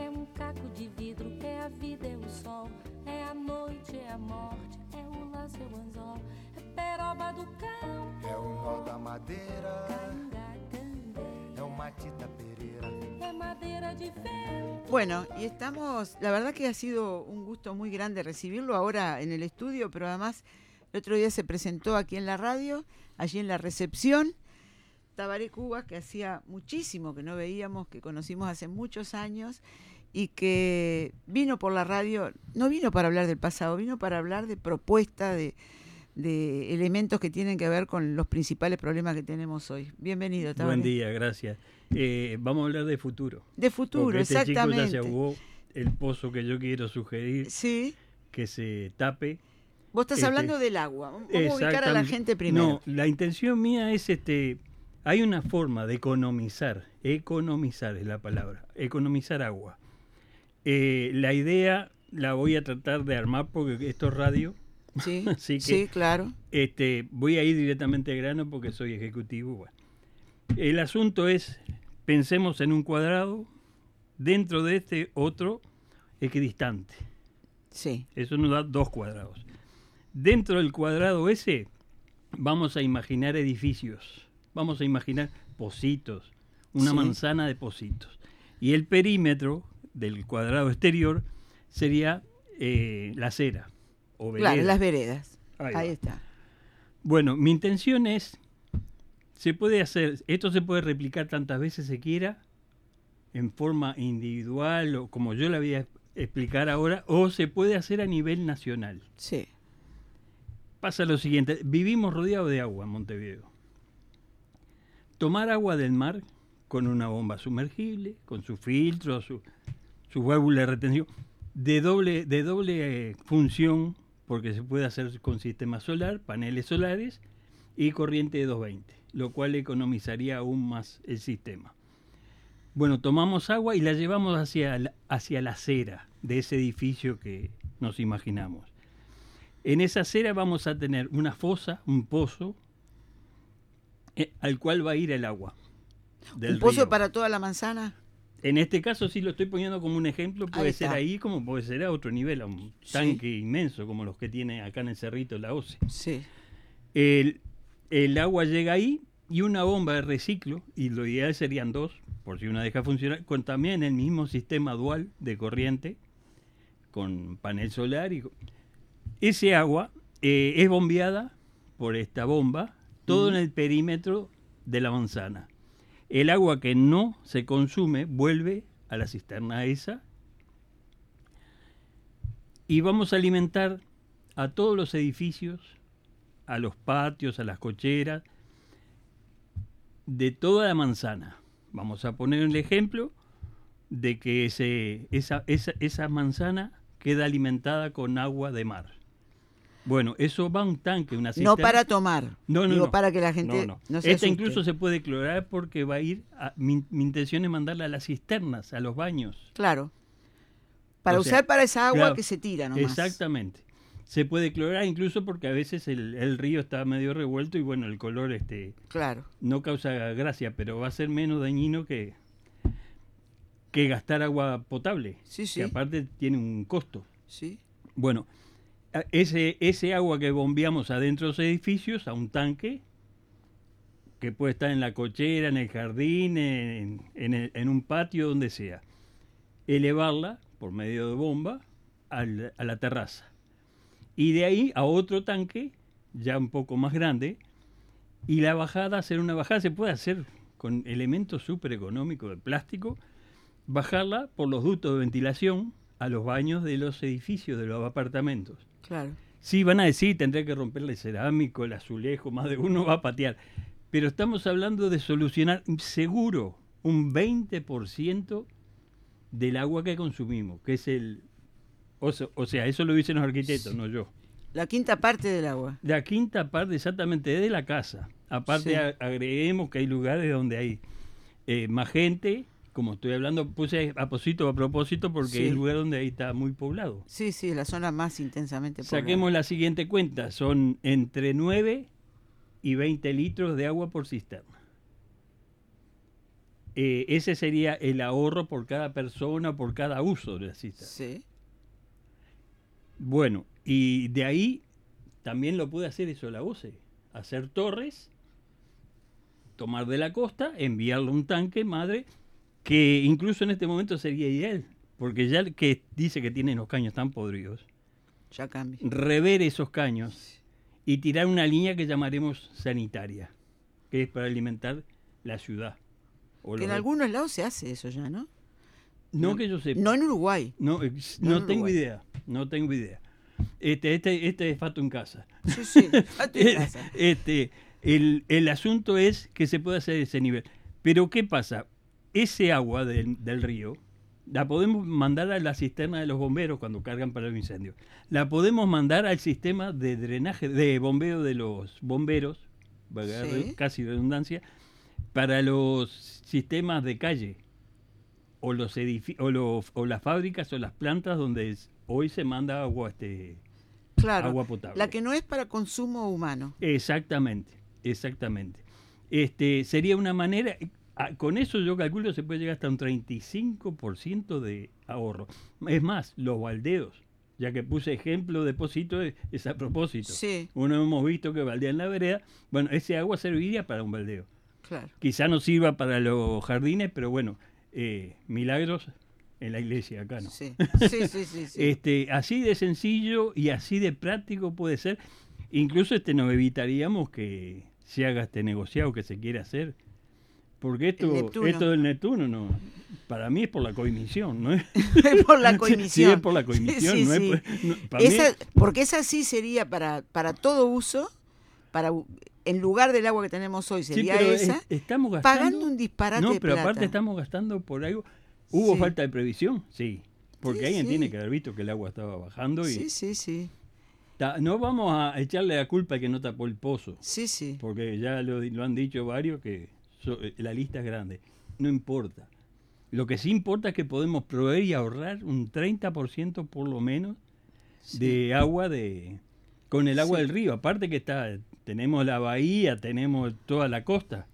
É caco de vidro, é a vida, é o sol, é a noite, é a morte, é o laço, é o anzol, é peroba do cão, é o nó da madeira, canga, é o matita pereira, é madeira de vento. Bueno, y estamos, la verdad que ha sido un gusto muy grande recibirlo ahora en el estudio, pero además el otro día se presentó aquí en la radio, allí en la recepción, Tabaré Cubas, que hacía muchísimo que no veíamos, que conocimos hace muchos años y que vino por la radio, no vino para hablar del pasado, vino para hablar de propuestas, de elementos que tienen que ver con los principales problemas que tenemos hoy. Bienvenido, Tabaré. Buen día, gracias. Vamos a hablar de futuro. De futuro, porque este exactamente. chico ya se ahogó el pozo que yo quiero sugerir, Sí. que se tape. Vos estás hablando del agua. Vamos a ubicar a la gente primero. No, la intención mía es hay una forma de economizar es la palabra, economizar agua. La idea la voy a tratar de armar porque esto es radio. Sí, Así que, sí, claro. Voy a ir directamente al grano porque soy ejecutivo. Bueno. El asunto es, pensemos en un cuadrado, dentro de este otro equidistante. Sí. Eso nos da 2 cuadrados. Dentro del cuadrado ese vamos a imaginar edificios, vamos a imaginar pocitos, una manzana de pocitos. Y el perímetro del cuadrado exterior sería la acera o vereda. Claro, las veredas. Ahí está. Bueno, mi intención es, esto se puede replicar tantas veces se quiera, en forma individual o como yo la voy a explicar ahora, o se puede hacer a nivel nacional. Sí. Pasa lo siguiente, vivimos rodeados de agua en Montevideo. Tomar agua del mar con una bomba sumergible, con su filtro, su válvula de retención, de doble función, porque se puede hacer con sistema solar, paneles solares y corriente de 220, lo cual economizaría aún más el sistema. Bueno, tomamos agua y la llevamos hacia la acera de ese edificio que nos imaginamos. En esa acera vamos a tener una fosa, un pozo, al cual va a ir el agua del ¿Un pozo río. para toda la manzana? En este caso sí lo estoy poniendo como un ejemplo, puede ser ahí como puede ser a otro nivel, a un tanque inmenso como los que tiene acá en el Cerrito la OCE. Sí. El agua llega ahí y una bomba de reciclo, y lo ideal serían 2, por si una deja funcionar, con también el mismo sistema dual de corriente, con panel solar. Ese agua es bombeada por esta bomba, todo en el perímetro de la manzana. El agua que no se consume vuelve a la cisterna esa y vamos a alimentar a todos los edificios, a los patios, a las cocheras, de toda la manzana. Vamos a poner el ejemplo de que esa manzana queda alimentada con agua de mar. Bueno, eso va a un tanque, una cisterna. No para tomar. No. Para que la gente no se asuste. Incluso se puede clorar porque va a ir, mi intención es mandarla a las cisternas, a los baños. Claro. Para usar para esa agua claro, que se tira nomás. Exactamente. Se puede clorar incluso porque a veces el río está medio revuelto y bueno, el color claro, no causa gracia, pero va a ser menos dañino que gastar agua potable, que aparte tiene un costo. Sí. Bueno, ese agua que bombeamos adentro de los edificios a un tanque que puede estar en la cochera, en el jardín, en un patio, donde sea, elevarla por medio de bomba a la terraza. Y de ahí a otro tanque, ya un poco más grande, y la bajada, hacer una bajada, se puede hacer con elementos súper económicos de plástico, bajarla por los ductos de ventilación a los baños de los edificios, de los apartamentos. Claro. Sí, van a decir, tendré que romperle el cerámico, el azulejo, más de uno va a patear. Pero estamos hablando de solucionar seguro un 20% del agua que consumimos, que es o sea, eso lo dicen los arquitectos, no yo. La quinta parte del agua. La quinta parte exactamente de la casa. Aparte agreguemos que hay lugares donde hay más gente, como estoy hablando, puse a propósito porque es el lugar donde ahí está muy poblado. Sí, la zona más intensamente poblada. Saquemos la siguiente cuenta, son entre 9 y 20 litros de agua por cisterna. ese sería el ahorro por cada persona, por cada uso de la cisterna. Sí. Bueno, y de ahí también lo puede hacer eso la OCE, hacer torres, tomar de la costa, enviarle un tanque madre, que incluso en este momento sería ideal, porque ya que dice que tienen los caños tan podridos, Ya cambia. rever esos caños y tirar una línea que llamaremos sanitaria, que es para alimentar la ciudad. O Que en los- algunos lados se hace eso ya, ¿no? No que yo sepa. No en Uruguay. No, No no en tengo Uruguay. idea, no tengo idea. Este es fato en casa. Sí, sí. A tu casa. El asunto es que se puede hacer ese nivel. Pero ¿qué pasa? Ese agua del río la podemos mandar a la cisterna de los bomberos cuando cargan para el incendio. La podemos mandar al sistema de drenaje, de bombeo de los bomberos, valga Sí. casi redundancia, para los sistemas de calle o los o las fábricas o las plantas donde hoy se manda agua Claro. agua potable. La que no es para consumo humano. Exactamente. Sería una manera, con eso yo calculo se puede llegar hasta un 35% de ahorro. Es más, los baldeos, ya que puse ejemplo de Pocito, es a propósito. Sí. Uno hemos visto que baldea en la vereda, bueno, ese agua serviría para un baldeo. Claro. Quizá no sirva para los jardines, pero bueno, milagros en la iglesia acá, ¿no? Sí, sí. Así de sencillo y así de práctico puede ser. Incluso nos evitaríamos que se haga este negociado que se quiere hacer. Porque esto del Neptuno, no, para mí es por la coimisión, ¿no es? Por la coimisión. Sí, es por la coimisión. Sí, no sí. para mí Porque esa sí sería para todo uso, en lugar del agua que tenemos hoy sí, sería pero esa, estamos gastando, pagando un disparate no, de pero plata. aparte estamos gastando por algo. ¿Hubo Sí. falta de previsión? Sí. Porque Sí, alguien sí. tiene que haber visto que el agua estaba bajando y Sí. no vamos a echarle la culpa al que no tapó el pozo. Sí. Porque ya lo han dicho varios que la lista es grande. No importa. Lo que sí importa es que podemos proveer y ahorrar un 30% por lo menos de agua con el agua Sí. del río. Aparte que tenemos la bahía, tenemos toda la costa,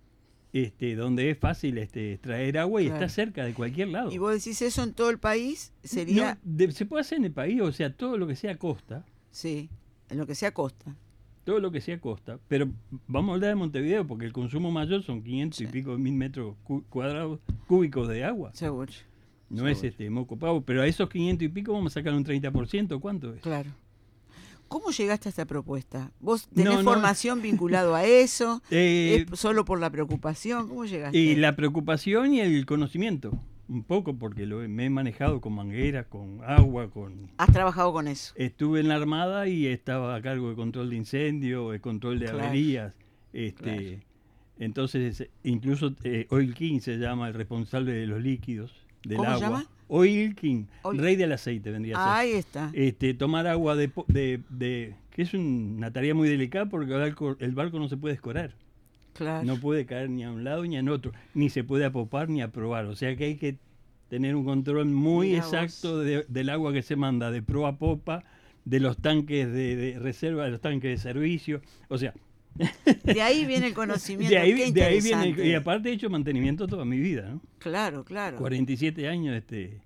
donde es fácil extraer agua y Claro. está cerca de cualquier lado. Y vos decís eso en todo el país, sería, No, se puede hacer en el país, o sea, todo lo que sea costa. sí, en lo que sea costa. Todo lo que sea costa, pero vamos a hablar de Montevideo porque el consumo mayor son 500 y Sí. pico mil metros cuadrados cúbicos de agua. Seguro. No es moco pavo, pero a esos 500 y pico vamos a sacar un 30%. ¿Cuánto es? Claro. ¿Cómo llegaste a esta propuesta? ¿Vos tenés No. formación vinculado a eso? Eh, ¿Es solo por la preocupación? ¿Cómo llegaste? y la preocupación y el conocimiento, un poco porque me he manejado con mangueras, con agua, Has trabajado con eso. Estuve en la Armada y estaba a cargo de control de incendio, de control de Claro. averías. Claro. Entonces, incluso Oil King se llama el responsable de los líquidos del ¿Cómo agua. se llama? Oil King, Oil- rey del aceite vendría a ser. Ahí está. Tomar agua que es una tarea muy delicada porque el barco no se puede escorar. Claro. No puede caer ni a un lado ni a otro, ni se puede apopar ni aprobar. O sea que hay que tener un control muy Mirá exacto del agua que se manda de proa a popa, de los tanques de reserva, de los tanques de servicio. O sea, De ahí viene el conocimiento. de ahí Qué viene. interesante. Y aparte he hecho mantenimiento toda mi vida, ¿no? Claro. 47 años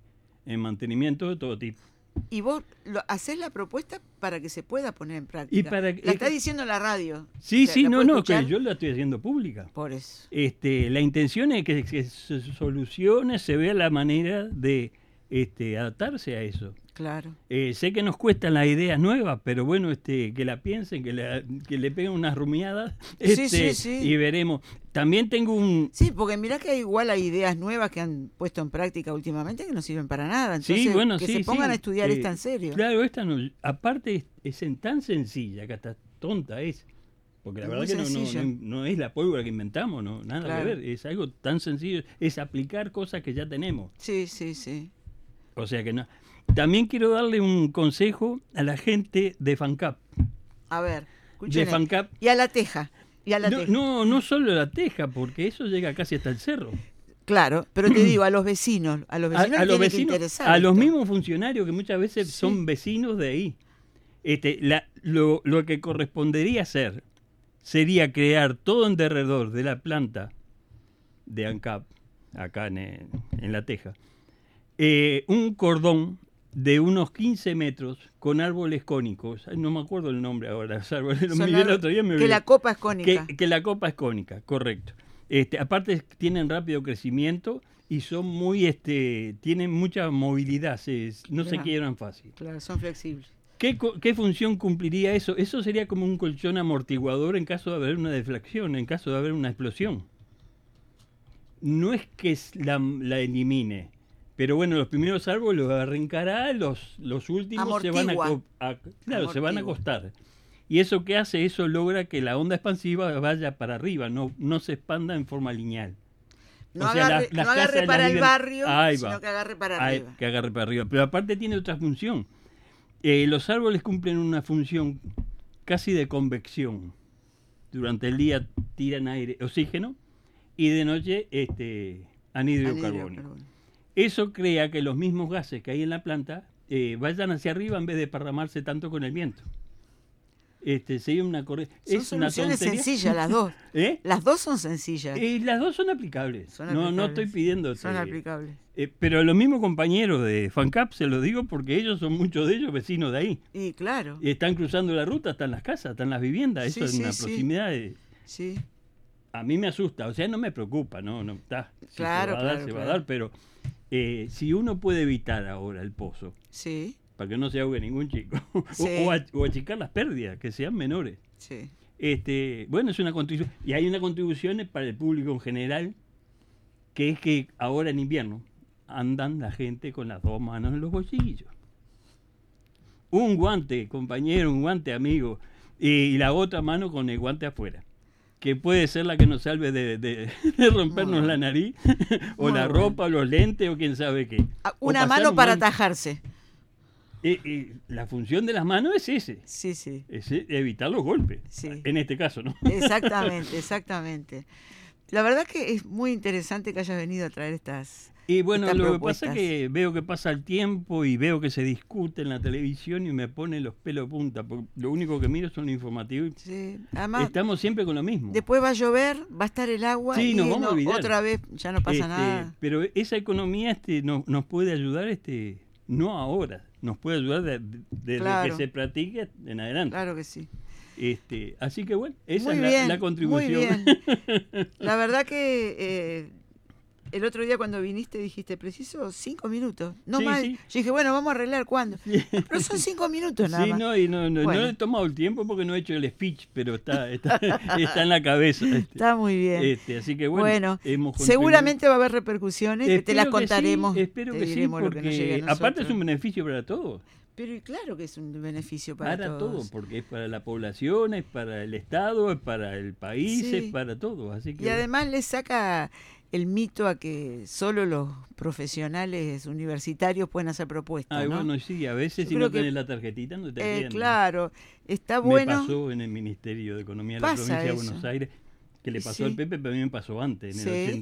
en mantenimiento de todo tipo. Y vos hacés la propuesta para que se pueda poner en práctica. Y para la está diciendo en la radio. Sí, ¿La sí, puedo que escuchar? yo la estoy haciendo pública. Por eso. La intención es que se solucione, se vea la manera de adaptarse a eso. Claro. Sé que nos cuestan las ideas nuevas, pero bueno, que la piensen, que le peguen unas rumiadas Sí. y veremos. También tengo Sí, porque mirá que igual hay ideas nuevas que han puesto en práctica últimamente que no sirven para nada. Entonces, sí, bueno, que sí, se pongan sí. a estudiar esta en serio. Claro, esta no, aparte es tan sencilla, que hasta tonta es. Porque la Es verdad muy que sencillo. no es la pólvora que inventamos, no, nada Claro. que ver. Es algo tan sencillo, es aplicar cosas que ya tenemos. Sí. O sea que no. También quiero darle un consejo a la gente de FANCAP. A ver, De escúchame. FANCAP. Y a la teja. No solo la teja, porque eso llega casi hasta el cerro. Claro, pero te digo, a los vecinos. A los vecinos les tiene que interesar a los esto. mismos funcionarios que muchas veces Sí. son vecinos de ahí. Lo que correspondería hacer sería crear todo en derredor de la planta de ANCAP acá en La Teja, un cordón de unos 15 metros con árboles cónicos. Ay, no me acuerdo el nombre ahora. Los árboles, lo miré el otro día, me que olvidé. la copa es cónica. Que la copa es cónica, correcto. Aparte tienen rápido crecimiento y son muy, tienen mucha movilidad, no se quiebran fácil. Claro, son flexibles. ¿Qué función cumpliría eso? Eso sería como un colchón amortiguador en caso de haber una deflación, en caso de haber una explosión. No es que la elimine, pero bueno, los primeros árboles los arrancará, los últimos se van se van a acostar. Y eso que hace, eso logra que la onda expansiva vaya para arriba, no se expanda en forma lineal. No agarre para el barrio, sino que agarre para arriba. Que agarre para arriba. Pero aparte tiene otra función. Los árboles cumplen una función casi de convección. Durante el día tiran oxígeno y de noche anhídrido carbónico. Eso crea que los mismos gases que hay en la planta vayan hacia arriba en vez de parramarse tanto con el viento. Sería una corriente. Son soluciones sencillas las dos. Las dos son sencillas. Las dos son aplicables. No estoy pidiendo. Son aplicables. Pero a los mismos compañeros de FANCAP se lo digo porque ellos son muchos de ellos vecinos de ahí. Y claro. Están cruzando la ruta, están las casas, están las viviendas. Eso es una proximidad. Sí. A mí me asusta, o sea, no me preocupa, no está. Si claro, se va a dar, pero si uno puede evitar ahora el pozo. Sí. Para que no se ahogue ningún chico. Sí. o achicar las pérdidas, que sean menores. Sí. Bueno, es una contribución. Y hay una contribución para el público en general, que es que ahora en invierno andan la gente con las dos manos en los bolsillos. Un guante, compañero, un guante, amigo, y la otra mano con el guante afuera. Que puede ser la que nos salve de rompernos la nariz, o la ropa, o los lentes, o quién sabe qué. Una mano para atajarse. La función de las manos es ese. Sí, sí. Es evitar los golpes. Sí. En este caso, ¿no? Exactamente. La verdad que es muy interesante que hayas venido a traer estas. Y bueno, estas lo propuestas. que pasa es que veo que pasa el tiempo y veo que se discute en la televisión y me pone los pelos de punta, porque lo único que miro son los informativos. Sí. Además, estamos siempre con lo mismo. Después va a llover, va a estar el agua sí, y nos vamos a olvidar. Otra vez ya no pasa nada. Pero esa economía nos puede ayudar, no ahora, nos puede ayudar desde claro. que se practique en adelante. Claro que sí. Así que bueno, esa muy es bien, la contribución. Muy bien. La verdad que el otro día cuando viniste dijiste, preciso 5 minutos, no sí, más. Sí. Yo dije, bueno, vamos a arreglar cuándo. Sí. Pero son 5 minutos nada más. No he tomado el tiempo porque no he hecho el speech, pero está en la cabeza. Está muy bien. Así que bueno, seguramente va a haber repercusiones, que te las contaremos. Sí, espero que sí, porque aparte es un beneficio para todos. Pero claro que es un beneficio para todos. Porque es para la población, es para el Estado, es para el país, sí. es para todos. Así que y además le saca el mito a que solo los profesionales universitarios pueden hacer propuestas, ¿no? Bueno, sí, a veces si no tenés la tarjetita no te atienden. Claro, está bueno. Me pasó en el Ministerio de Economía de la provincia de Buenos Aires, que le pasó al Pepe, pero a mí me pasó antes, en el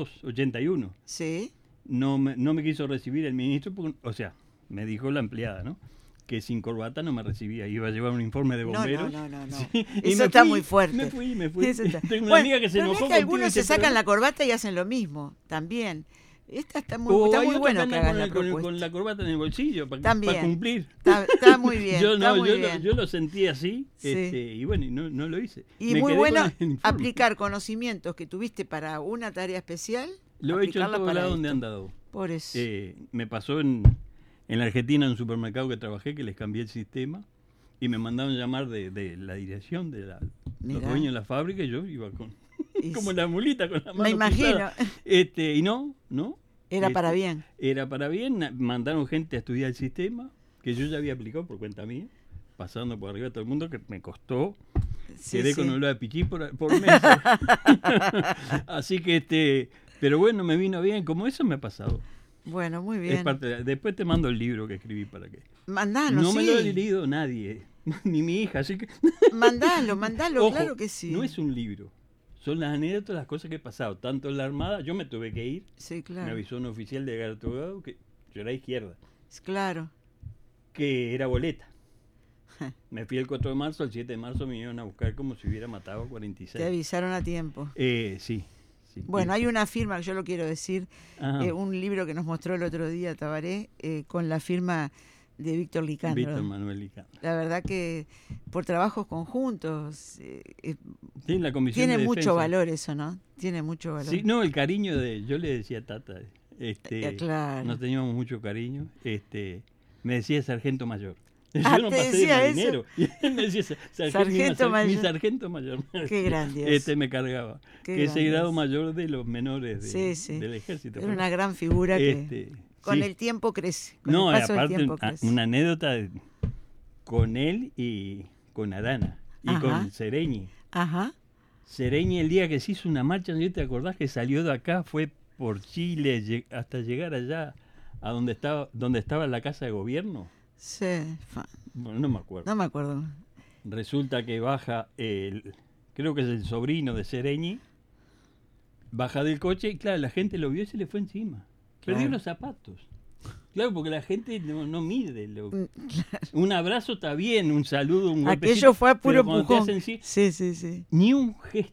81. Sí. No me quiso recibir el ministro, porque, o sea, me dijo la empleada, ¿no? Que sin corbata no me recibía, iba a llevar un informe de bomberos. No. Sí, eso está muy fuerte. Me fui. Tengo una bueno, amiga que se enojó. Es que algunos se sacan la corbata y hacen lo mismo, también. Esta está muy bueno que hagan la propuesta. Con la corbata en el bolsillo para cumplir. Está muy bien. Yo lo sentí así, sí. Y bueno, no lo hice. Y muy bueno aplicar conocimientos que tuviste para una tarea especial. Lo he hecho en todos lados donde han dado. Por eso. Me pasó en la Argentina, en un supermercado que trabajé, que les cambié el sistema y me mandaron llamar de la dirección de los dueños de la fábrica, y yo iba como la mulita con la mano. Me imagino. Y no. Era para bien. Era para bien, mandaron gente a estudiar el sistema, que yo ya había aplicado por cuenta mía, pasando por arriba de todo el mundo, que me costó. Quedé con olor a pichí por meses. Así que, pero bueno, me vino bien, como eso me ha pasado. Bueno, muy bien. Después te mando el libro que escribí para que. Mandalo, no me lo ha leído nadie, ni mi hija, así que. Mandalo, Ojo, claro que sí. No es un libro, son las anécdotas, las cosas que he pasado. Tanto en la Armada, yo me tuve que ir. Sí, claro. Me avisó un oficial de Gartogado que yo era izquierda. Claro. Que era boleta. Me fui el 4 de marzo, el 7 de marzo me iban a buscar como si hubiera matado a 46. Te avisaron a tiempo. Sí. sí. Bueno, hay una firma, que yo lo quiero decir, Ajá. un libro que nos mostró el otro día Tabaré, con la firma de Víctor Licandro. Víctor Manuel Licandro. La verdad que por trabajos conjuntos Sí, la comisión tiene de mucho defensa. valor eso, ¿no? Tiene mucho valor. Sí, no, el cariño de... Yo le decía Tata, claro. nos teníamos mucho cariño, me decía sargento mayor. Yo Ah, no ¿te pasé de decía marinero. Y él me decía Sargento mi mayor. sargento mayor. Qué grande. Me cargaba. Qué que ese grande grado es. mayor de los menores Sí, sí. del ejército. Era una gran figura que con sí. el tiempo crece. Con No, el paso del aparte tiempo crece. una anécdota con él y con Arana y Ajá. con Sereñi. Ajá. Sereñi, el día que se hizo una marcha, ¿no te acordás que salió de acá? Fue por Chile hasta llegar allá a donde estaba la casa de gobierno. Sí. Bueno, no me acuerdo. No me acuerdo. Resulta que baja creo que es el sobrino de Sereñi, baja del coche y claro, la gente lo vio y se le fue encima. Perdió Claro. los zapatos. Claro, porque la gente no mide. Un abrazo está bien, un saludo, un golpecito. Aquello fue a puro pero cuando te empujón. hacen Sí, sí, sí. ni un gesto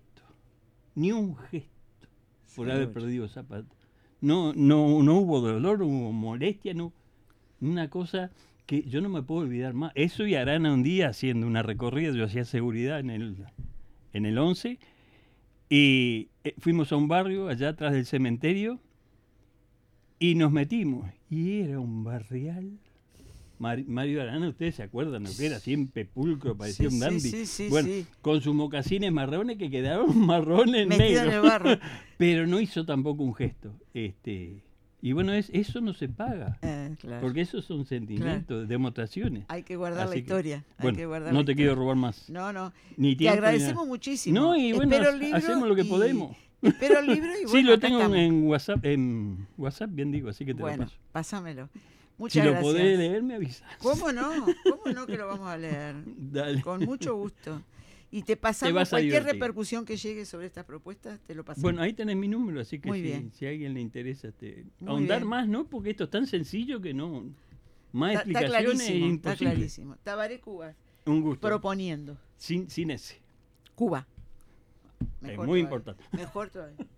por haber Seguro. perdido zapatos. No hubo dolor, hubo molestia, no. Una cosa que yo no me puedo olvidar más. Eso y Arana un día haciendo una recorrida, yo hacía seguridad en el 11, y fuimos a un barrio allá atrás del cementerio y nos metimos. Y era un barrial. Mario Arana, ustedes se acuerdan lo que era, siempre pulcro, parecía Sí, un sí, dandy. sí, sí, bueno, sí. con sus mocasines marrones que quedaron marrones Metido en negros. el barro. Pero no hizo tampoco un gesto. Y bueno, eso no se paga. Claro. Porque esos son sentimientos, demostraciones. Hay que guardar Así la que, historia. bueno, hay que guardar no la te historia. quiero robar más. No, no. Ni Te tiempo, ni agradecemos nada. muchísimo. No, y bueno, Espero el libro hacemos lo que podemos. Espero el libro y bueno, Sí, lo acá tengo estamos. en WhatsApp, bien digo, así que te Bueno, lo paso. pásamelo. Si Muchas lo gracias. podés leer, me avisas. ¿Cómo no? ¿Cómo no que lo vamos a leer? Dale. Con mucho gusto. Y te pasamos vas a cualquier divertir. repercusión que llegue sobre estas propuestas, te lo pasamos. Bueno, ahí tenés mi número, así que Muy bien. si a alguien le interesa Muy ahondar bien. más, ¿no? Porque esto es tan sencillo que no. Más Está explicaciones es clarísimo, está imposible. clarísimo. Tabaré Cuba, Un gusto. proponiendo. Sin ese. Cuba. Es Mejor muy todavía. importante. Mejor todavía.